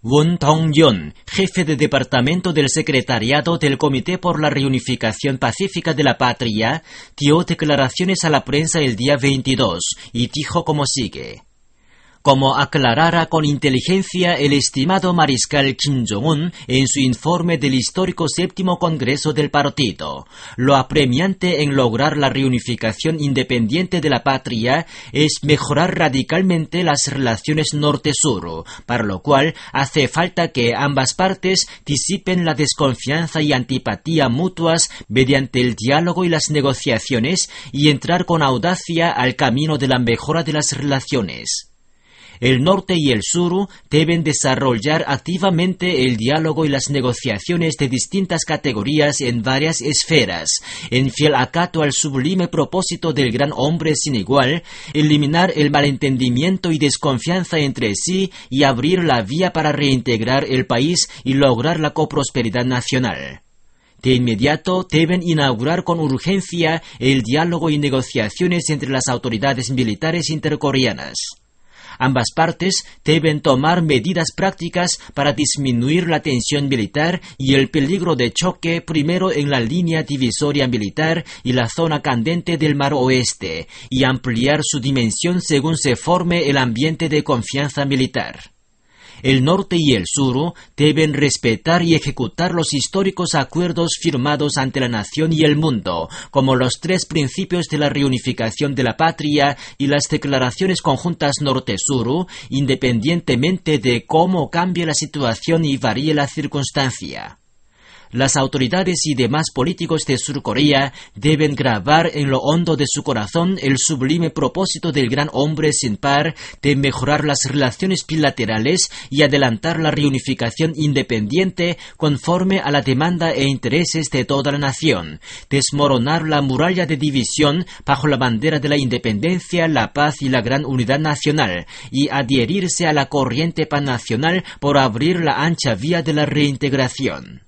Won Dong-yeon, jefe de departamento del secretariado del Comité por la Reunificación Pacífica de la Patria, dio declaraciones a la prensa el día 22 y dijo como sigue. Como aclarara con inteligencia el estimado mariscal Kim Jong-un en su informe del histórico séptimo Congreso del Partido, lo apremiante en lograr la reunificación independiente de la patria es mejorar radicalmente las relaciones norte-sur, para lo cual hace falta que ambas partes disipen la desconfianza y antipatía mutuas mediante el diálogo y las negociaciones y entrar con audacia al camino de la mejora de las relaciones. El norte y el sur deben desarrollar activamente el diálogo y las negociaciones de distintas categorías en varias esferas, en fiel acato al sublime propósito del gran hombre sin igual, eliminar el malentendimiento y desconfianza entre sí y abrir la vía para reintegrar el país y lograr la coprosperidad nacional. De inmediato deben inaugurar con urgencia el diálogo y negociaciones entre las autoridades militares intercoreanas. Ambas partes deben tomar medidas prácticas para disminuir la tensión militar y el peligro de choque primero en la línea divisoria militar y la zona candente del Mar Oeste, y ampliar su dimensión según se forme el ambiente de confianza militar. El norte y el sur deben respetar y ejecutar los históricos acuerdos firmados ante la nación y el mundo, como los 3 principios de la reunificación de la patria y las declaraciones conjuntas norte-sur, independientemente de cómo cambie la situación y varíe la circunstancia. Las autoridades y demás políticos de Surcorea deben grabar en lo hondo de su corazón el sublime propósito del gran hombre sin par de mejorar las relaciones bilaterales y adelantar la reunificación independiente conforme a la demanda e intereses de toda la nación, desmoronar la muralla de división bajo la bandera de la independencia, la paz y la gran unidad nacional, y adherirse a la corriente pannacional por abrir la ancha vía de la reintegración.